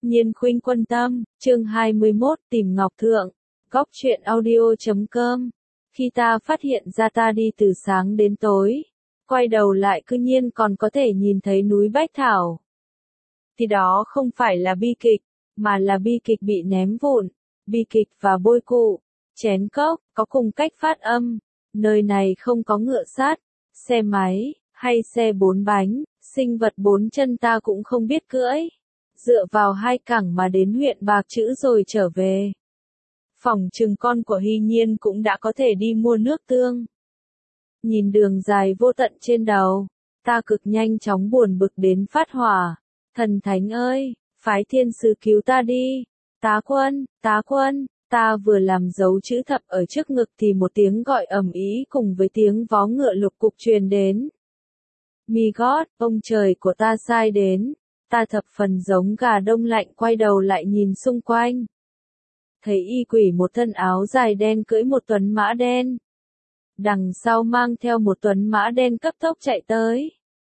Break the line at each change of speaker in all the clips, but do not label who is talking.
Nhiên Khuynh Quân Tâm, chương 21, Tìm Ngọc Thượng, Góc Truyện Audio.com. Khi ta phát hiện ra ta đi từ sáng đến tối, quay đầu lại cư nhiên còn có thể nhìn thấy núi Bách Thảo. Thì đó không phải là bi kịch, mà là bi kịch bị ném vụn, bi kịch và bôi cụ, chén cốc, có cùng cách phát âm. Nơi này không có ngựa sát, xe máy, hay xe bốn bánh, sinh vật bốn chân ta cũng không biết cưỡi. Dựa vào hai cẳng mà đến huyện Bạc Trữ rồi trở về. Phỏng chừng con của Hy Nhiên cũng đã có thể đi mua nước tương. Nhìn đường dài vô tận trên đầu, ta cực nhanh chóng buồn bực đến phát hỏa. Thần thánh ơi, phái thiên sứ cứu ta đi. Tá quân, ta vừa làm dấu chữ thập ở trước ngực thì một tiếng gọi ầm ĩ cùng với tiếng vó ngựa lục cục truyền đến. Mi gót, ông trời của ta sai đến. Ta thập phần giống gà đông lạnh quay đầu lại nhìn xung quanh. Thấy y quỷ một thân áo dài đen cưỡi một tuấn mã đen. Đằng sau mang theo một tuấn mã đen cấp tốc chạy tới.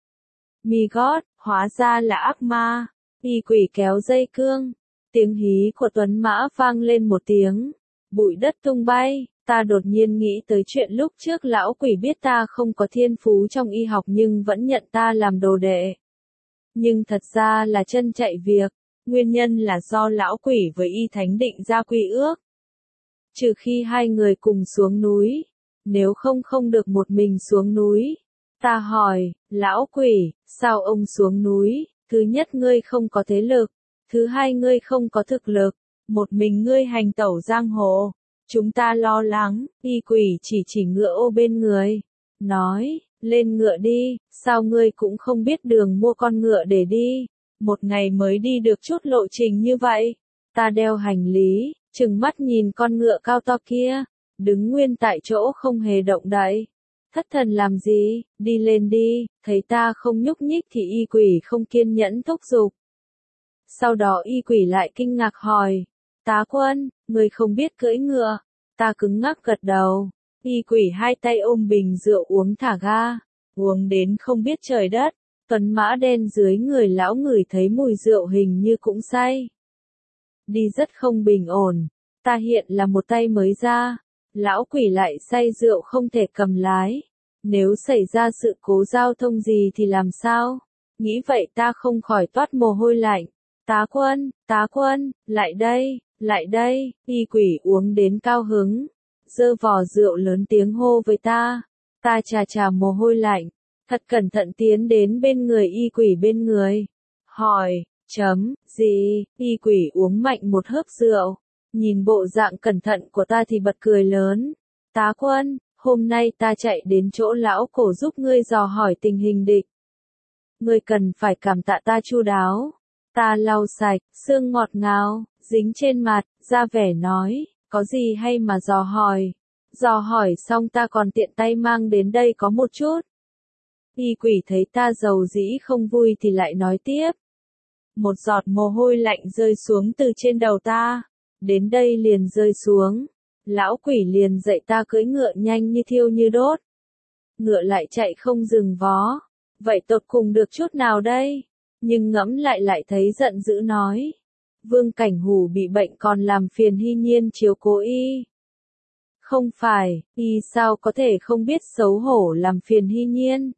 Mi gót, hóa ra là ác ma. Y quỷ kéo dây cương. Tiếng hí của tuấn mã vang lên một tiếng. Bụi đất tung bay. Ta đột nhiên nghĩ tới chuyện lúc trước lão quỷ biết ta không có thiên phú trong y học nhưng vẫn nhận ta làm đồ đệ. Nhưng thật ra là chân chạy việc, nguyên nhân là do lão quỷ với y thánh định ra quy ước. Trừ khi hai người cùng xuống núi, nếu không được một mình xuống núi. Ta hỏi, lão quỷ, sao ông xuống núi? Thứ nhất ngươi không có thế lực, thứ hai ngươi không có thực lực, một mình ngươi hành tẩu giang hồ. Chúng ta lo lắng, y quỷ chỉ ngựa ô bên người, nói. Lên ngựa đi, sao ngươi cũng không biết đường mua con ngựa để đi, một ngày mới đi được chút lộ trình như vậy. Ta đeo hành lý, trừng mắt nhìn con ngựa cao to kia, đứng nguyên tại chỗ không hề động đậy. Thất thần làm gì, đi lên đi, thấy ta không nhúc nhích thì y quỷ không kiên nhẫn thúc giục. Sau đó y quỷ lại kinh ngạc hỏi, tá quân, ngươi không biết cưỡi ngựa, ta cứng ngắc gật đầu. Y quỷ hai tay ôm bình rượu uống thả ga, uống đến không biết trời đất, tuấn mã đen dưới người lão ngửi thấy mùi rượu hình như cũng say. Đi rất không bình ổn, ta hiện là một tay mới ra, lão quỷ lại say rượu không thể cầm lái. Nếu xảy ra sự cố giao thông gì thì làm sao? Nghĩ vậy ta không khỏi toát mồ hôi lạnh. Tá quân, lại đây, y quỷ uống đến cao hứng. Giơ vò rượu lớn tiếng hô với ta. Ta chà mồ hôi lạnh, thật cẩn thận tiến đến bên người y quỷ bên người. Hỏi, gì, y quỷ uống mạnh một hớp rượu. Nhìn bộ dạng cẩn thận của ta thì bật cười lớn. Tá quân, hôm nay ta chạy đến chỗ lão cổ giúp ngươi dò hỏi tình hình địch. Ngươi cần phải cảm tạ ta chu đáo. Ta lau sạch, xương ngọt ngào, dính trên mặt, ra vẻ nói. Có gì hay mà dò hỏi xong ta còn tiện tay mang đến đây có một chút. Y quỷ thấy ta giàu dĩ không vui thì lại nói tiếp. Một giọt mồ hôi lạnh rơi xuống từ trên đầu ta, đến đây liền rơi xuống. Lão quỷ liền dạy ta cưỡi ngựa nhanh như thiêu như đốt. Ngựa lại chạy không dừng vó. Vậy tột cùng được chút nào đây? Nhưng ngẫm lại thấy giận dữ nói. Vương Cảnh Hủ bị bệnh còn làm phiền Hy Nhiên chiếu cố y. Không phải, y sao có thể không biết xấu hổ làm phiền Hy Nhiên.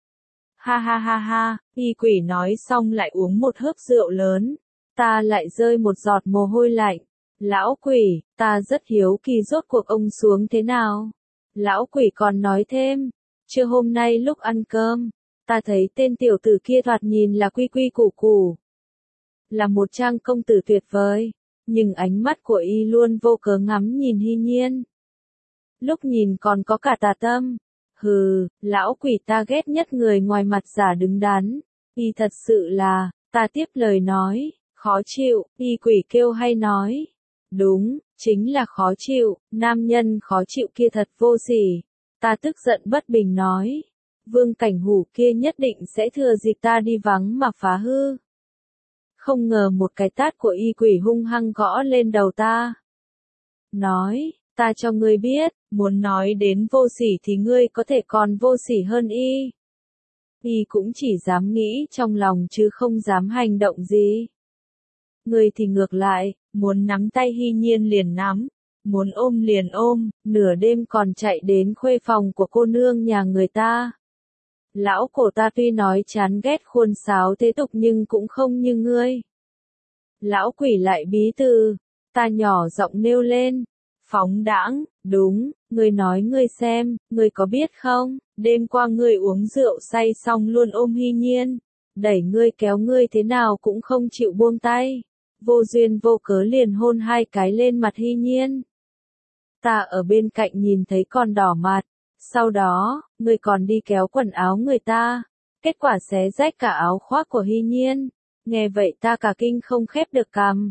Ha, y quỷ nói xong lại uống một hớp rượu lớn. Ta lại rơi một giọt mồ hôi lạnh. Lão quỷ, ta rất hiếu kỳ rốt cuộc ông xuống thế nào. Lão quỷ còn nói thêm, trưa hôm nay lúc ăn cơm, ta thấy tên tiểu tử kia thoạt nhìn là quy quy củ củ. Là một trang công tử tuyệt vời, nhưng ánh mắt của y luôn vô cớ ngắm nhìn Hy Nhiên. Lúc nhìn còn có cả tà tâm. Hừ, lão quỷ ta ghét nhất người ngoài mặt giả đứng đắn. Y thật sự là, ta tiếp lời nói, khó chịu, y quỷ kêu hay nói. Đúng, chính là khó chịu, nam nhân khó chịu kia thật vô sỉ. Ta tức giận bất bình nói. Vương Cảnh Hủ kia nhất định sẽ thừa dịp ta đi vắng mà phá hư. Không ngờ một cái tát của y quỷ hung hăng gõ lên đầu ta. Nói, ta cho ngươi biết, muốn nói đến vô sỉ thì ngươi có thể còn vô sỉ hơn y. Y cũng chỉ dám nghĩ trong lòng chứ không dám hành động gì. Ngươi thì ngược lại, muốn nắm tay Hy Nhiên liền nắm, muốn ôm liền ôm, nửa đêm còn chạy đến khuê phòng của cô nương nhà người ta. Lão cổ ta tuy nói chán ghét khuôn sáo thế tục nhưng cũng không như ngươi. Lão quỷ lại bí từ, ta nhỏ giọng nêu lên, phóng đãng, đúng, ngươi nói ngươi xem, ngươi có biết không, đêm qua ngươi uống rượu say xong luôn ôm Hy Nhiên, đẩy ngươi kéo ngươi thế nào cũng không chịu buông tay, vô duyên vô cớ liền hôn 2 cái lên mặt Hy Nhiên. Ta ở bên cạnh nhìn thấy còn đỏ mặt, sau đó, ngươi còn đi kéo quần áo người ta, kết quả xé rách cả áo khoác của Hy Nhiên. Nghe vậy ta cả kinh không khép được cằm.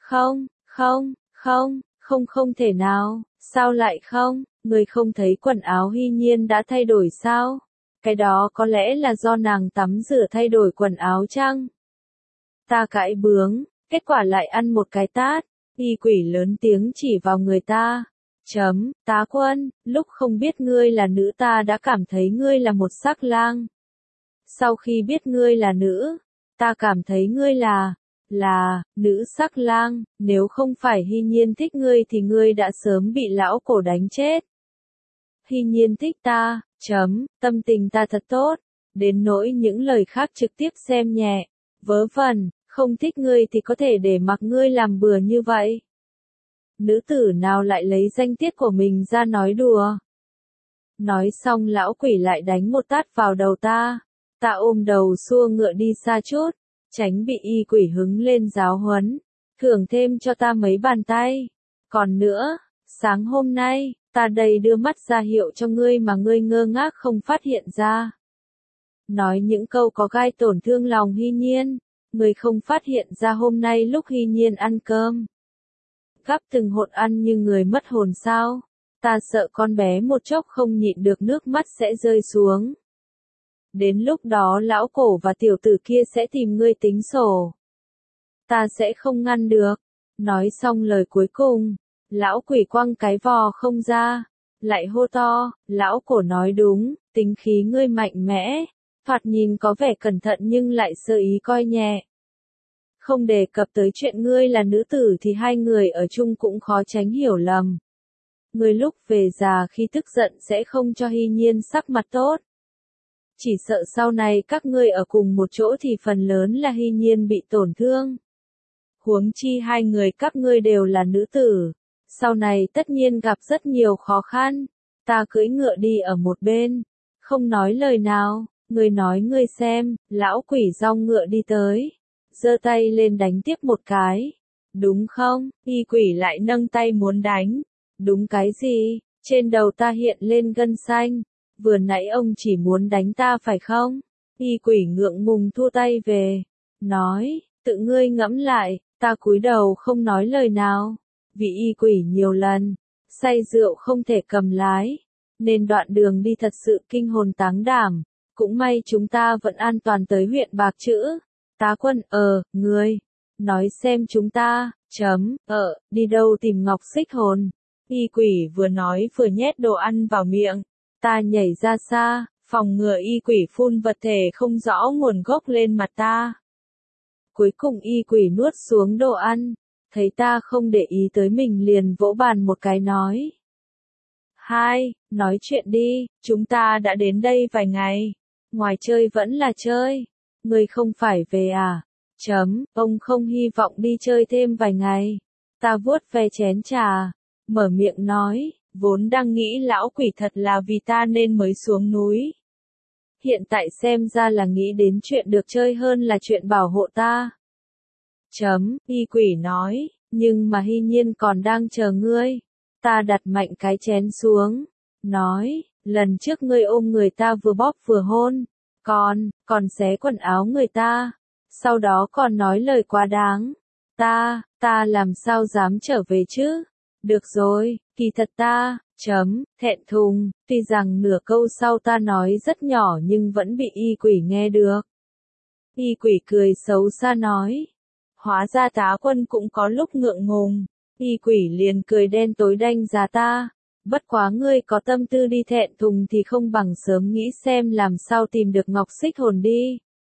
Không thể nào, sao lại không, người không thấy quần áo Hy Nhiên đã thay đổi sao? Cái đó có lẽ là do nàng tắm rửa thay đổi quần áo chăng? Ta cãi bướng, kết quả lại ăn một cái tát, y quỷ lớn tiếng chỉ vào người ta. Tá Quân, lúc không biết ngươi là nữ ta đã cảm thấy ngươi là một sắc lang. Sau khi biết ngươi là nữ, ta cảm thấy ngươi là nữ sắc lang, nếu không phải Hy Nhiên thích ngươi thì ngươi đã sớm bị lão cổ đánh chết. Hy Nhiên thích ta, tâm tình ta thật tốt, đến nỗi những lời khác trực tiếp xem nhẹ, vớ vẩn, không thích ngươi thì có thể để mặc ngươi làm bừa như vậy. Nữ tử nào lại lấy danh tiết của mình ra nói đùa. Nói xong lão quỷ lại đánh một tát vào đầu ta, ta ôm đầu xua ngựa đi xa chút, tránh bị y quỷ hứng lên giáo huấn, thưởng thêm cho ta mấy bàn tay. Còn nữa, sáng hôm nay, ta đây đưa mắt ra hiệu cho ngươi mà ngươi ngơ ngác không phát hiện ra. Nói những câu có gai tổn thương lòng Hy Nhiên, ngươi không phát hiện ra hôm nay lúc Hy Nhiên ăn cơm. Gắp từng hột ăn như người mất hồn sao, ta sợ con bé một chốc không nhịn được nước mắt sẽ rơi xuống. Đến lúc đó lão cổ và tiểu tử kia sẽ tìm ngươi tính sổ. Ta sẽ không ngăn được. Nói xong lời cuối cùng, lão quỷ quăng cái vò không ra, lại hô to, lão cổ nói đúng, tính khí ngươi mạnh mẽ, thoạt nhìn có vẻ cẩn thận nhưng lại sơ ý coi nhẹ. Không đề cập tới chuyện ngươi là nữ tử thì hai người ở chung cũng khó tránh hiểu lầm. Ngươi lúc về già khi tức giận sẽ không cho Hy Nhiên sắc mặt tốt. Chỉ sợ sau này các ngươi ở cùng một chỗ thì phần lớn là Hy Nhiên bị tổn thương. Huống chi hai người các ngươi đều là nữ tử, sau này tất nhiên gặp rất nhiều khó khăn. Ta cưỡi ngựa đi ở một bên, không nói lời nào, ngươi nói ngươi xem, lão quỷ rong ngựa đi tới, giơ tay lên đánh tiếp một cái. Đúng không? Y quỷ lại nâng tay muốn đánh. Đúng cái gì? Trên đầu ta hiện lên gân xanh. Vừa nãy ông chỉ muốn đánh ta phải không? Y quỷ ngượng ngùng thua tay về. Nói, tự ngươi ngẫm lại, ta cúi đầu không nói lời nào. Vì y quỷ nhiều lần, say rượu không thể cầm lái. Nên đoạn đường đi thật sự kinh hồn táng đảm. Cũng may chúng ta vẫn an toàn tới huyện Bạc Chữ. Tá Quân, ngươi. Nói xem chúng ta, đi đâu tìm ngọc xích hồn. Y quỷ vừa nói vừa nhét đồ ăn vào miệng. Ta nhảy ra xa, phòng ngừa y quỷ phun vật thể không rõ nguồn gốc lên mặt ta. Cuối cùng y quỷ nuốt xuống đồ ăn, thấy ta không để ý tới mình liền vỗ bàn một cái nói. Nói chuyện đi, chúng ta đã đến đây vài ngày, ngoài chơi vẫn là chơi, ngươi không phải về à? Ông không hy vọng đi chơi thêm vài ngày. Ta vuốt ve chén trà, mở miệng nói, vốn đang nghĩ lão quỷ thật là vì ta nên mới xuống núi. Hiện tại xem ra là nghĩ đến chuyện được chơi hơn là chuyện bảo hộ ta. Y quỷ nói, nhưng mà Hy Nhiên còn đang chờ ngươi. Ta đặt mạnh cái chén xuống, nói, lần trước ngươi ôm người ta vừa bóp vừa hôn, còn xé quần áo người ta, sau đó còn nói lời quá đáng. Ta làm sao dám trở về chứ? Được rồi, kỳ thật ta, thẹn thùng, tuy rằng nửa câu sau ta nói rất nhỏ nhưng vẫn bị y quỷ nghe được. Y quỷ cười xấu xa nói, hóa ra Tá Quân cũng có lúc ngượng ngùng. Y quỷ liền cười đen tối đánh giá ta, bất quá ngươi có tâm tư đi thẹn thùng thì không bằng sớm nghĩ xem làm sao tìm được ngọc xích hồn đi.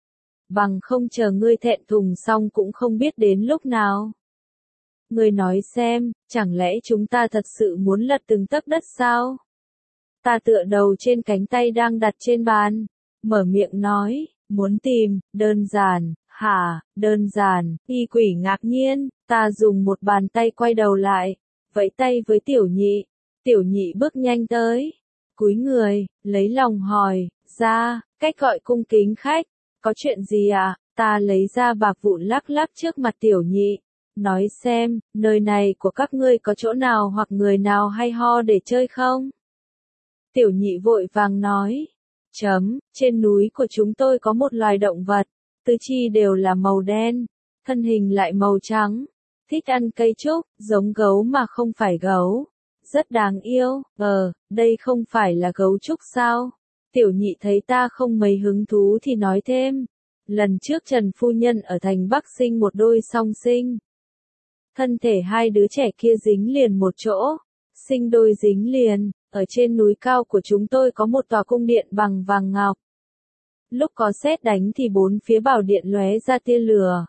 bằng không chờ ngươi thẹn thùng xong cũng không biết đến lúc nào. Ngươi nói xem, chẳng lẽ chúng ta thật sự muốn lật từng tấc đất sao? Ta tựa đầu trên cánh tay đang đặt trên bàn, mở miệng nói, muốn tìm, đơn giản, hả, đơn giản, y quỷ ngạc nhiên, ta dùng một bàn tay quay đầu lại, vẫy tay với tiểu nhị bước nhanh tới, cúi người, lấy lòng hỏi, ra, cách gọi cung kính khách, có chuyện gì à, ta lấy ra bạc vụn lắc lắc trước mặt tiểu nhị, nói xem, nơi này của các ngươi có chỗ nào hoặc người nào hay ho để chơi không? Tiểu nhị vội vàng nói, trên núi của chúng tôi có một loài động vật, tứ chi đều là màu đen, thân hình lại màu trắng, thích ăn cây trúc, giống gấu mà không phải gấu, rất đáng yêu, đây không phải là gấu trúc sao? Tiểu nhị thấy ta không mấy hứng thú thì nói thêm, lần trước Trần phu nhân ở thành Bắc sinh một đôi song sinh. Thân thể hai đứa trẻ kia dính liền một chỗ, sinh đôi dính liền, ở trên núi cao của chúng tôi có một tòa cung điện bằng vàng ngọc. Lúc có sét đánh thì bốn phía bảo điện lóe ra tia lửa.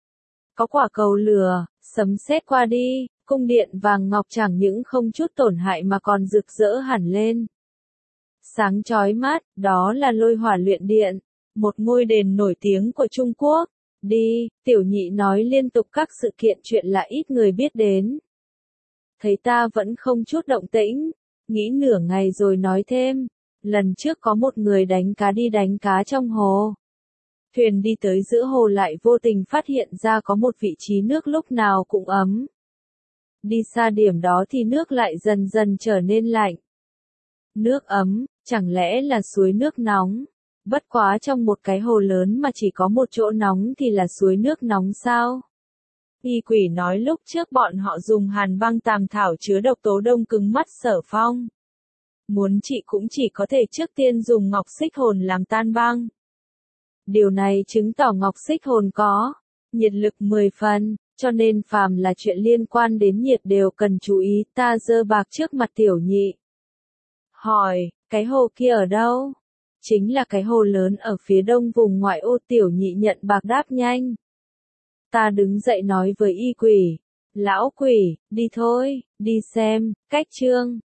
Có quả cầu lửa, sấm sét qua đi, cung điện vàng ngọc chẳng những không chút tổn hại mà còn rực rỡ hẳn lên. Sáng chói mắt, đó là Lôi Hỏa Luyện Điện, một ngôi đền nổi tiếng của Trung Quốc. Đi, tiểu nhị nói liên tục các sự kiện chuyện là ít người biết đến. Thấy ta vẫn không chút động tĩnh, nghĩ nửa ngày rồi nói thêm, lần trước có một người đánh cá đi đánh cá trong hồ. Thuyền đi tới giữa hồ lại vô tình phát hiện ra có một vị trí nước lúc nào cũng ấm. Đi xa điểm đó thì nước lại dần dần trở nên lạnh. Nước ấm, chẳng lẽ là suối nước nóng? Bất quá trong một cái hồ lớn mà chỉ có một chỗ nóng thì là suối nước nóng sao? Y quỷ nói lúc trước bọn họ dùng hàn băng tàm thảo chứa độc tố đông cứng mắt Sở Phong. Muốn trị cũng chỉ có thể trước tiên dùng ngọc xích hồn làm tan băng. Điều này chứng tỏ ngọc xích hồn có nhiệt lực 10 phần, cho nên phàm là chuyện liên quan đến nhiệt đều cần chú ý. Ta giơ bạc trước mặt tiểu nhị. Hỏi, cái hồ kia ở đâu? Chính là cái hồ lớn ở phía đông vùng ngoại ô. Tiểu nhị nhận bạc đáp nhanh. Ta đứng dậy nói với y quỷ, lão quỷ, đi thôi, đi xem, cách chương.